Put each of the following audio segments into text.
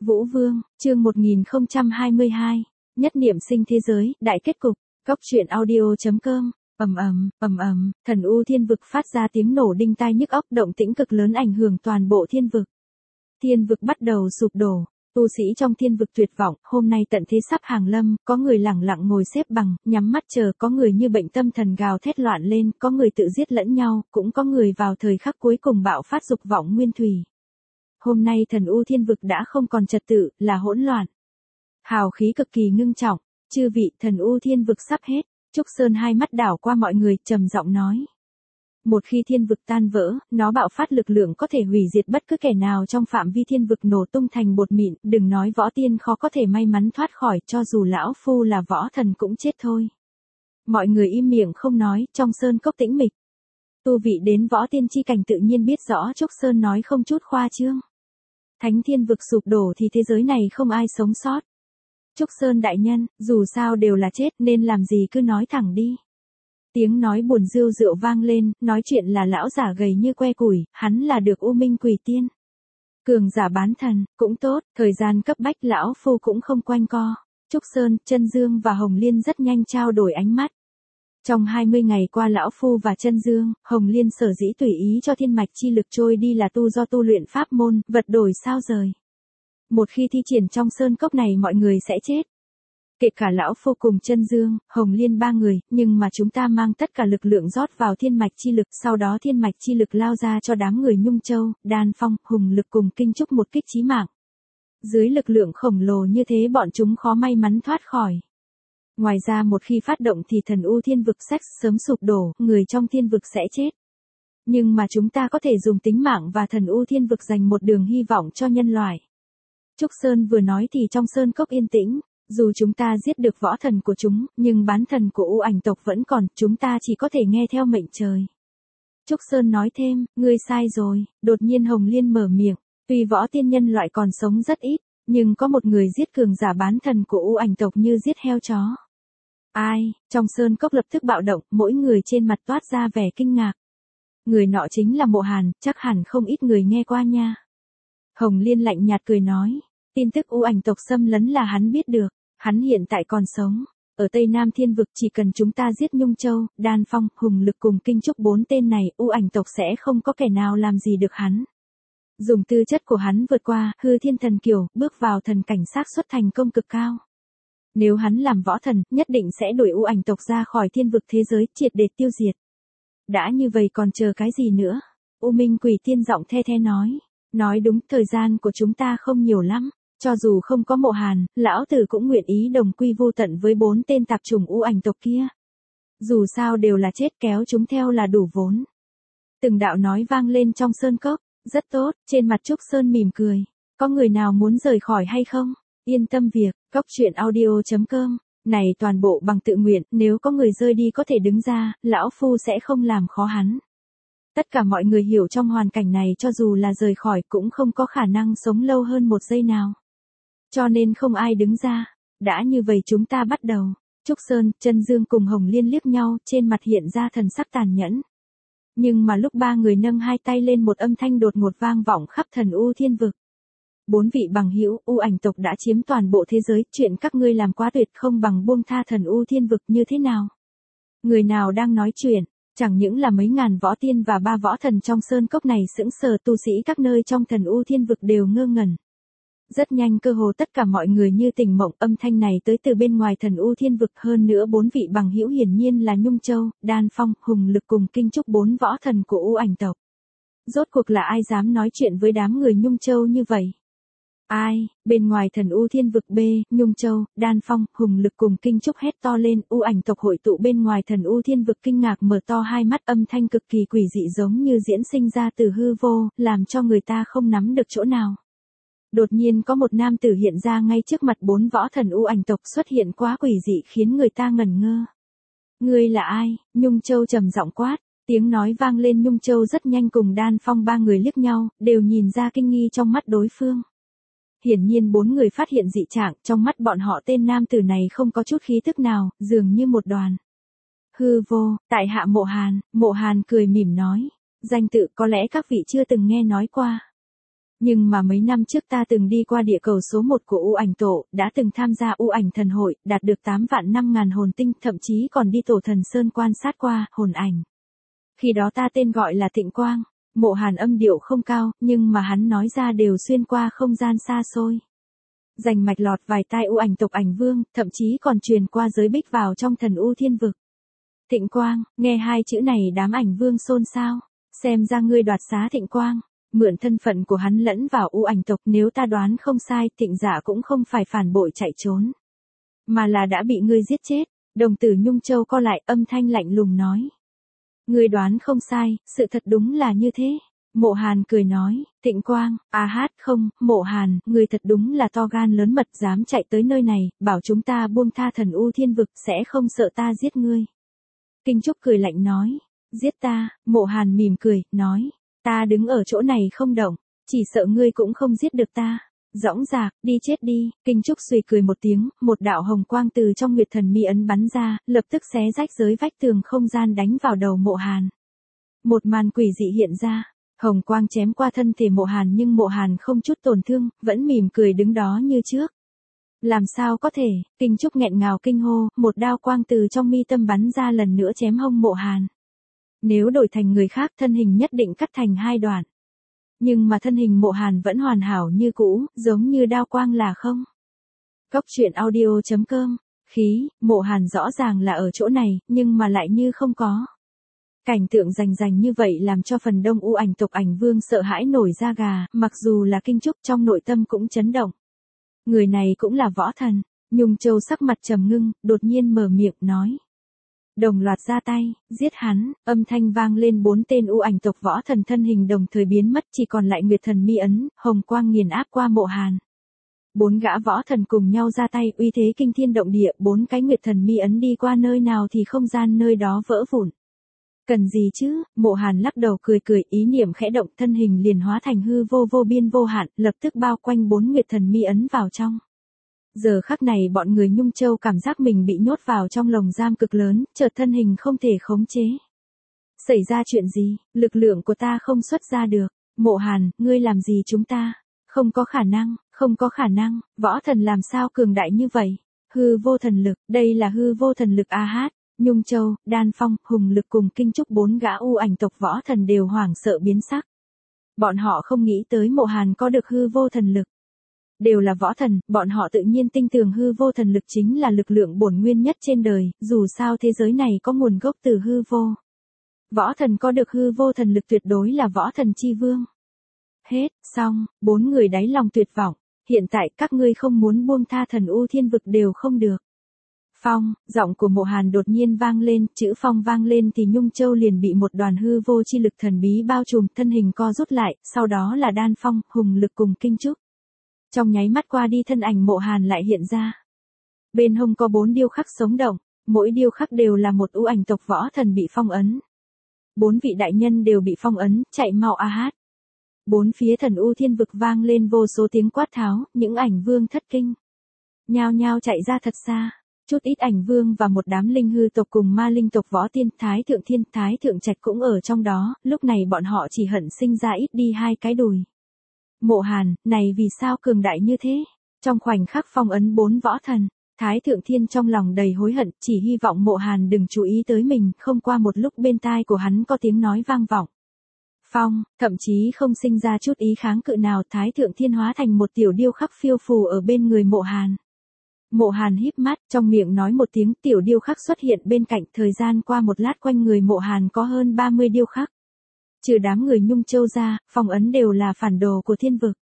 Vũ Vương, chương 1022, nhất niệm sinh thế giới, đại kết cục, góc truyện audio.com, thần u thiên vực phát ra tiếng nổ đinh tai nhức óc, động tĩnh cực lớn ảnh hưởng toàn bộ thiên vực. Thiên vực bắt đầu sụp đổ, tu sĩ trong thiên vực tuyệt vọng, hôm nay tận thế sắp hàng lâm, có người lẳng lặng ngồi xếp bằng, nhắm mắt chờ, có người như bệnh tâm thần gào thét loạn lên, có người tự giết lẫn nhau, cũng có người vào thời khắc cuối cùng bạo phát dục vọng nguyên thủy. Hôm nay thần u thiên vực đã không còn trật tự, là hỗn loạn. Hào khí cực kỳ ngưng trọng, chư vị, thần u thiên vực sắp hết. Trúc Sơn hai mắt đảo qua mọi người, trầm giọng nói. Một khi thiên vực tan vỡ, nó bạo phát lực lượng có thể hủy diệt bất cứ kẻ nào trong phạm vi thiên vực, nổ tung thành bột mịn, đừng nói võ tiên khó có thể may mắn thoát khỏi, cho dù lão phu là võ thần cũng chết thôi. Mọi người im miệng không nói, trong sơn cốc tĩnh mịch. Tu vị đến võ tiên chi cảnh tự nhiên biết rõ Trúc Sơn nói không chút khoa trương. Thánh thiên vực sụp đổ thì thế giới này không ai sống sót. Trúc Sơn đại nhân, dù sao đều là chết nên làm gì cứ nói thẳng đi. Tiếng nói buồn rêu rượu vang lên, nói chuyện là lão giả gầy như que củi, hắn là được U Minh Quỷ Tiên. Cường giả bán thần, cũng tốt, thời gian cấp bách lão phu cũng không quanh co. Trúc Sơn, Chân Dương và Hồng Liên rất nhanh trao đổi ánh mắt. Trong 20 ngày qua lão phu và Chân Dương, Hồng Liên sở dĩ tùy ý cho thiên mạch chi lực trôi đi là do tu luyện pháp môn, vật đổi sao rời. Một khi thi triển trong sơn cốc này mọi người sẽ chết. Kể cả lão phu cùng Chân Dương, Hồng Liên ba người, nhưng mà chúng ta mang tất cả lực lượng rót vào thiên mạch chi lực, sau đó thiên mạch chi lực lao ra cho đám người Nhung Châu, Đan Phong, Hùng Lực cùng Kinh Trúc một kích chí mạng. Dưới lực lượng khổng lồ như thế bọn chúng khó may mắn thoát khỏi. Ngoài ra một khi phát động thì thần u thiên vực sẽ sớm sụp đổ, người trong thiên vực sẽ chết. Nhưng mà chúng ta có thể dùng tính mạng và thần u thiên vực dành một đường hy vọng cho nhân loại. Trúc Sơn vừa nói thì trong sơn cốc yên tĩnh, dù chúng ta giết được võ thần của chúng, nhưng bán thần của U Ảnh tộc vẫn còn, chúng ta chỉ có thể nghe theo mệnh trời. Trúc Sơn nói thêm, ngươi sai rồi, đột nhiên Hồng Liên mở miệng, tuy võ tiên nhân loại còn sống rất ít, nhưng có một người giết cường giả bán thần của U Ảnh tộc như giết heo chó. Ai, trong sơn cốc lập tức bạo động, mỗi người trên mặt toát ra vẻ kinh ngạc. Người nọ chính là Mộ Hàn, chắc hẳn không ít người nghe qua nha. Hồng Liên lạnh nhạt cười nói, tin tức U Ảnh tộc xâm lấn là hắn biết được, hắn hiện tại còn sống. Ở Tây Nam Thiên vực chỉ cần chúng ta giết Nhung Châu, Đan Phong, Hùng Lực cùng Kinh Trúc 4 tên này, U Ảnh tộc sẽ không có kẻ nào làm gì được hắn. Dùng tư chất của hắn vượt qua hư thiên thần kiều, bước vào thần cảnh, xác suất thành công cực cao. Nếu hắn làm võ thần, nhất định sẽ đuổi U Ảnh tộc ra khỏi thiên vực thế giới, triệt để tiêu diệt. Đã như vậy còn chờ cái gì nữa? U Minh Quỷ Tiên giọng the the nói. Nói đúng, thời gian của chúng ta không nhiều lắm. Cho dù không có Mộ Hàn, lão tử cũng nguyện ý đồng quy vô tận với 4 tên tạp chủng U Ảnh tộc kia. Dù sao đều là chết, kéo chúng theo là đủ vốn. Từng đạo nói vang lên trong sơn cốc. Rất tốt, trên mặt Trúc Sơn mỉm cười. Có người nào muốn rời khỏi hay không? Yên tâm việc, góc truyện audio.com. Này toàn bộ bằng tự nguyện, nếu có người rơi đi có thể đứng ra, lão phu sẽ không làm khó hắn. Tất cả mọi người hiểu trong hoàn cảnh này cho dù là rời khỏi cũng không có khả năng sống lâu hơn một giây nào. Cho nên không ai đứng ra. Đã như vậy chúng ta bắt đầu. Trúc Sơn, Chân Dương cùng Hồng Liên liếc nhau, trên mặt hiện ra thần sắc tàn nhẫn. Nhưng mà lúc ba người nâng hai tay lên, một âm thanh đột ngột vang vọng khắp thần u thiên vực. 4 vị bằng hữu, U Ảnh tộc đã chiếm toàn bộ thế giới, chuyện các ngươi làm quá tuyệt, không bằng buông tha thần u thiên vực như thế nào? Người nào đang nói chuyện? Chẳng những là mấy ngàn võ tiên và 3 võ thần trong sơn cốc này sững sờ, tu sĩ các nơi trong thần u thiên vực đều ngơ ngẩn. Rất nhanh cơ hồ tất cả mọi người như tỉnh mộng, âm thanh này tới từ bên ngoài thần u thiên vực, hơn nữa 4 vị bằng hữu hiển nhiên là Nhung Châu, Đan Phong, Hùng Lực cùng Kinh Trúc 4 võ thần của U Ảnh tộc. Rốt cuộc là ai dám nói chuyện với đám người Nhung Châu như vậy? Ai, bên ngoài thần u thiên vực B, Nhung Châu, Đan Phong, Hùng Lực cùng Kinh Trúc hét to lên, U Ảnh tộc hội tụ bên ngoài thần u thiên vực kinh ngạc mở to hai mắt, âm thanh cực kỳ quỷ dị giống như diễn sinh ra từ hư vô, làm cho người ta không nắm được chỗ nào. Đột nhiên có một nam tử hiện ra ngay trước mặt 4 võ thần U Ảnh tộc, xuất hiện quá quỷ dị khiến người ta ngẩn ngơ. Ngươi là ai? Nhung Châu trầm giọng quát, tiếng nói vang lên. Nhung Châu rất nhanh cùng Đan Phong ba người liếc nhau, đều nhìn ra kinh nghi trong mắt đối phương. Hiển nhiên 4 người phát hiện dị trạng, trong mắt bọn họ tên nam tử này không có chút khí thức nào, dường như một đoàn hư vô. Tại hạ Mộ Hàn cười mỉm nói, danh tự có lẽ các vị chưa từng nghe nói qua. Nhưng mà mấy năm trước ta từng đi qua địa cầu số 1 của U ảnh tổ, đã từng tham gia U ảnh thần hội, đạt được 8 vạn 5 ngàn hồn tinh, thậm chí còn đi tổ thần sơn quan sát qua, hồn ảnh. Khi đó ta tên gọi là Tịnh Quang. Mộ Hàn âm điệu không cao, nhưng mà hắn nói ra đều xuyên qua không gian xa xôi. Rành mạch lọt vài tai U ảnh tộc ảnh vương, thậm chí còn truyền qua giới bích vào trong thần U thiên vực. Tịnh Quang, nghe hai chữ này đám ảnh vương xôn xao. Xem ra ngươi đoạt xá Tịnh Quang. Mượn thân phận của hắn lẫn vào U ảnh tộc, nếu ta đoán không sai, Tịnh Giả cũng không phải phản bội chạy trốn, mà là đã bị ngươi giết chết. Đồng tử Nhung Châu co lại, âm thanh lạnh lùng nói. Ngươi đoán không sai, sự thật đúng là như thế. Mộ Hàn cười nói, Tịnh Quang, không, Mộ Hàn, ngươi thật đúng là to gan lớn mật, dám chạy tới nơi này, bảo chúng ta buông tha thần U thiên vực, sẽ không sợ ta giết ngươi. Kinh Trúc cười lạnh nói, giết ta. Mộ Hàn mỉm cười, nói, ta đứng ở chỗ này không động, chỉ sợ ngươi cũng không giết được ta. Dõng dạc, đi chết đi. Kinh Trúc suy cười một tiếng, một đạo hồng quang từ trong Nguyệt Thần Mi ấn bắn ra, lập tức xé rách giới vách tường không gian đánh vào đầu Mộ Hàn. Một màn quỷ dị hiện ra, hồng quang chém qua thân thể Mộ Hàn nhưng Mộ Hàn không chút tổn thương, vẫn mỉm cười đứng đó như trước. Làm sao có thể? Kinh Trúc nghẹn ngào kinh hô, một đao quang từ trong mi tâm bắn ra lần nữa chém hông Mộ Hàn. Nếu đổi thành người khác, thân hình nhất định cắt thành hai đoạn. Nhưng mà thân hình Mộ Hàn vẫn hoàn hảo như cũ, giống như đao quang là không. Góc truyện audio.com. Khí, Mộ Hàn rõ ràng là ở chỗ này, nhưng mà lại như không có. Cảnh tượng rành như vậy làm cho phần đông U ảnh tộc ảnh vương sợ hãi nổi da gà, mặc dù là Kinh Trúc trong nội tâm cũng chấn động. Người này cũng là võ thần. Nhung Châu sắc mặt trầm ngưng, đột nhiên mở miệng nói. Đồng loạt ra tay, giết hắn. Âm thanh vang lên, 4 tên U ảnh tộc võ thần thân hình đồng thời biến mất, chỉ còn lại Nguyệt Thần Mi ấn, hồng quang nghiền áp qua Mộ Hàn. 4 gã võ thần cùng nhau ra tay, uy thế kinh thiên động địa, 4 cái Nguyệt Thần Mi ấn đi qua nơi nào thì không gian nơi đó vỡ vụn. Cần gì chứ? Mộ Hàn lắc đầu cười, ý niệm khẽ động, thân hình liền hóa thành hư vô vô biên vô hạn, lập tức bao quanh 4 Nguyệt Thần Mi ấn vào trong. Giờ khắc này bọn người Nhung Châu cảm giác mình bị nhốt vào trong lồng giam cực lớn, chợt thân hình không thể khống chế. Xảy ra chuyện gì? Lực lượng của ta không xuất ra được. Mộ Hàn, ngươi làm gì chúng ta? Không có khả năng, võ thần làm sao cường đại như vậy? Hư vô thần lực, đây là hư vô thần lực Nhung Châu, Đan Phong, Hùng Lực cùng Kinh Trúc 4 gã U ảnh tộc võ thần đều hoảng sợ biến sắc. Bọn họ không nghĩ tới Mộ Hàn có được hư vô thần lực. Đều là võ thần, bọn họ tự nhiên tin tưởng hư vô thần lực chính là lực lượng bổn nguyên nhất trên đời, dù sao thế giới này có nguồn gốc từ hư vô. Võ thần có được hư vô thần lực tuyệt đối là võ thần chi vương. Hết, xong, 4 người đáy lòng tuyệt vọng, hiện tại các ngươi không muốn buông tha thần U thiên vực đều không được. Phong, giọng của Mộ Hàn đột nhiên vang lên, chữ phong vang lên thì Nhung Châu liền bị một đoàn hư vô chi lực thần bí bao trùm, thân hình co rút lại, sau đó là Đan Phong, Hùng Lực cùng Kinh Trúc. Trong nháy mắt qua đi thân ảnh Mộ Hàn lại hiện ra. Bên hông có 4 điêu khắc sống động, mỗi điêu khắc đều là một U ảnh tộc võ thần bị phong ấn. 4 vị đại nhân đều bị phong ấn, chạy mau hát. 4 phía thần U thiên vực vang lên vô số tiếng quát tháo, những ảnh vương thất kinh. Nhao nhao chạy ra thật xa. Chút ít ảnh vương và một đám linh hư tộc cùng ma linh tộc võ tiên, Thái Thượng Thiên, Thái Thượng Trạch cũng ở trong đó, lúc này bọn họ chỉ hận sinh ra ít đi 2 cái đùi. Mộ Hàn, này vì sao cường đại như thế? Trong khoảnh khắc phong ấn 4 võ thần, Thái Thượng Thiên trong lòng đầy hối hận, chỉ hy vọng Mộ Hàn đừng chú ý tới mình, không qua một lúc bên tai của hắn có tiếng nói vang vọng. Phong, thậm chí không sinh ra chút ý kháng cự nào, Thái Thượng Thiên hóa thành một tiểu điêu khắc phiêu phù ở bên người Mộ Hàn. Mộ Hàn híp mắt, trong miệng nói một tiếng, tiểu điêu khắc xuất hiện bên cạnh, thời gian qua một lát quanh người Mộ Hàn có hơn 30 điêu khắc. Trừ đám người Nhung Châu ra, phong ấn đều là phản đồ của thiên vực.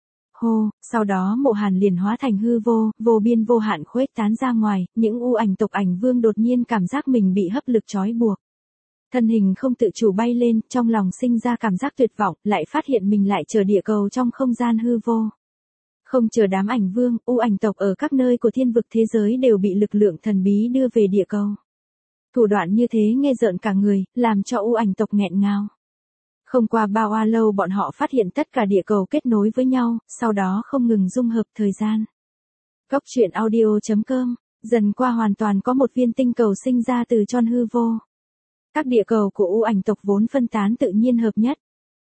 Hô, sau đó Mộ Hàn liền hóa thành hư vô, vô biên vô hạn khuếch tán ra ngoài, những U ảnh tộc ảnh vương đột nhiên cảm giác mình bị hấp lực trói buộc. Thân hình không tự chủ bay lên, trong lòng sinh ra cảm giác tuyệt vọng, lại phát hiện mình lại chờ địa cầu trong không gian hư vô. Không chờ đám ảnh vương, U ảnh tộc ở các nơi của thiên vực thế giới đều bị lực lượng thần bí đưa về địa cầu. Thủ đoạn như thế nghe rợn cả người, làm cho U ảnh tộc nghẹn ngào. Không qua bao lâu bọn họ phát hiện tất cả địa cầu kết nối với nhau, sau đó không ngừng dung hợp thời gian. Góc truyện audio.com, dần qua hoàn toàn có một viên tinh cầu sinh ra từ tròn hư vô. Các địa cầu của U ảnh tộc vốn phân tán tự nhiên hợp nhất.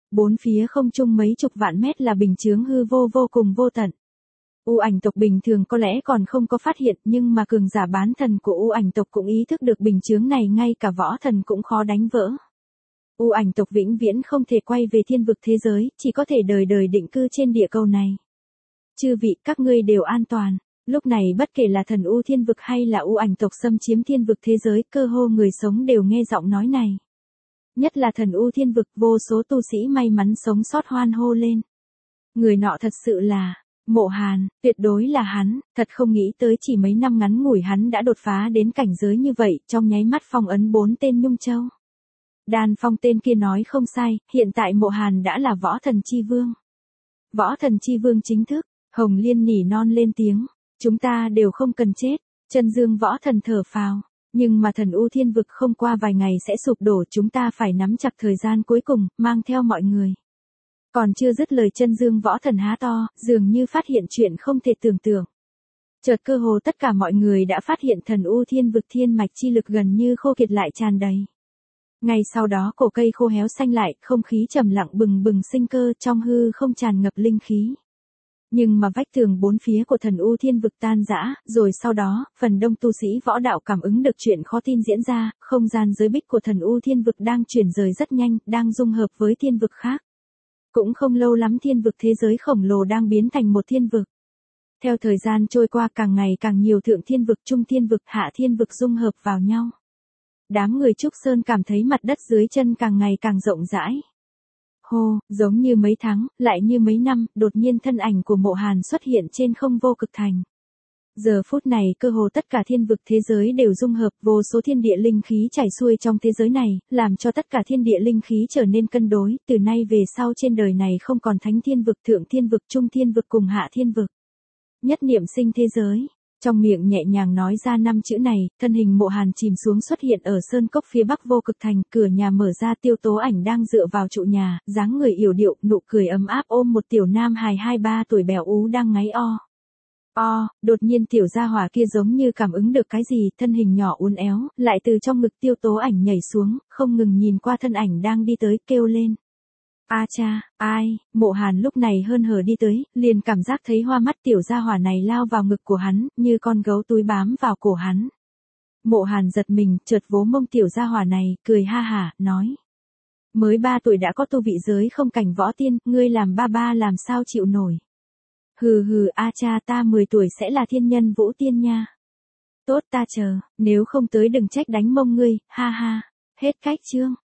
Bốn phía không trung mấy chục vạn mét là bình chướng hư vô vô cùng vô tận. U ảnh tộc bình thường có lẽ còn không có phát hiện, nhưng mà cường giả bán thần của U ảnh tộc cũng ý thức được bình chướng này, ngay cả võ thần cũng khó đánh vỡ. U ảnh tộc vĩnh viễn không thể quay về thiên vực thế giới, chỉ có thể đời đời định cư trên địa cầu này. Chư vị, các ngươi đều an toàn. Lúc này bất kể là thần U thiên vực hay là U ảnh tộc xâm chiếm thiên vực thế giới, cơ hồ người sống đều nghe giọng nói này. Nhất là thần U thiên vực, vô số tu sĩ may mắn sống sót hoan hô lên. Người nọ thật sự là Mộ Hàn, tuyệt đối là hắn, thật không nghĩ tới chỉ mấy năm ngắn ngủi hắn đã đột phá đến cảnh giới như vậy, trong nháy mắt phong ấn 4 tên Nhung Châu. Đan Phong tên kia nói không sai, hiện tại Mộ Hàn đã là võ thần chi vương. Võ thần chi vương chính thức, Hồng Liên nỉ non lên tiếng, chúng ta đều không cần chết, Chân Dương võ thần thở phào, nhưng mà thần U thiên vực không qua vài ngày sẽ sụp đổ, chúng ta phải nắm chặt thời gian cuối cùng, mang theo mọi người. Còn chưa dứt lời, Chân Dương võ thần há to, dường như phát hiện chuyện không thể tưởng tượng. Chợt cơ hồ tất cả mọi người đã phát hiện thần U thiên vực thiên mạch chi lực gần như khô kiệt lại tràn đầy. Ngay sau đó cổ cây khô héo xanh lại, không khí trầm lặng bừng bừng sinh cơ, trong hư không tràn ngập linh khí. Nhưng mà vách tường bốn phía của thần U thiên vực tan rã, rồi sau đó, phần đông tu sĩ võ đạo cảm ứng được chuyện khó tin diễn ra, không gian giới bích của thần U thiên vực đang chuyển rời rất nhanh, đang dung hợp với thiên vực khác. Cũng không lâu lắm thiên vực thế giới khổng lồ đang biến thành một thiên vực. Theo thời gian trôi qua, càng ngày càng nhiều thượng thiên vực, trung thiên vực, hạ thiên vực dung hợp vào nhau. Đám người Trúc Sơn cảm thấy mặt đất dưới chân càng ngày càng rộng rãi. Hô, giống như mấy tháng, lại như mấy năm, đột nhiên thân ảnh của Mộ Hàn xuất hiện trên không vô cực thành. Giờ phút này cơ hồ tất cả thiên vực thế giới đều dung hợp, vô số thiên địa linh khí chảy xuôi trong thế giới này, làm cho tất cả thiên địa linh khí trở nên cân đối, từ nay về sau trên đời này không còn thánh thiên vực, thượng thiên vực, trung thiên vực cùng hạ thiên vực. Nhất niệm sinh thế giới. Trong miệng nhẹ nhàng nói ra 5 chữ này, thân hình Mộ Hàn chìm xuống xuất hiện ở sơn cốc phía bắc vô cực thành, cửa nhà mở ra, Tiêu Tố Ảnh đang dựa vào trụ nhà, dáng người yểu điệu, nụ cười ấm áp ôm một tiểu nam hài 2-3 tuổi béo ú đang ngáy o. Đột nhiên tiểu gia hỏa kia giống như cảm ứng được cái gì, thân hình nhỏ uốn éo, lại từ trong ngực Tiêu Tố Ảnh nhảy xuống, không ngừng nhìn qua thân ảnh đang đi tới, kêu lên. A cha, ai, Mộ Hàn lúc này hớn hở đi tới, liền cảm giác thấy hoa mắt tiểu gia hỏa này lao vào ngực của hắn, như con gấu túi bám vào cổ hắn. Mộ Hàn giật mình, chợt vỗ mông tiểu gia hỏa này, cười ha hả, nói. Mới 3 tuổi đã có tu vị giới không cảnh võ tiên, ngươi làm ba làm sao chịu nổi. Hừ hừ, a cha, ta 10 tuổi sẽ là thiên nhân vũ tiên nha. Tốt, ta chờ, nếu không tới đừng trách đánh mông ngươi, ha ha. Hết cách chương.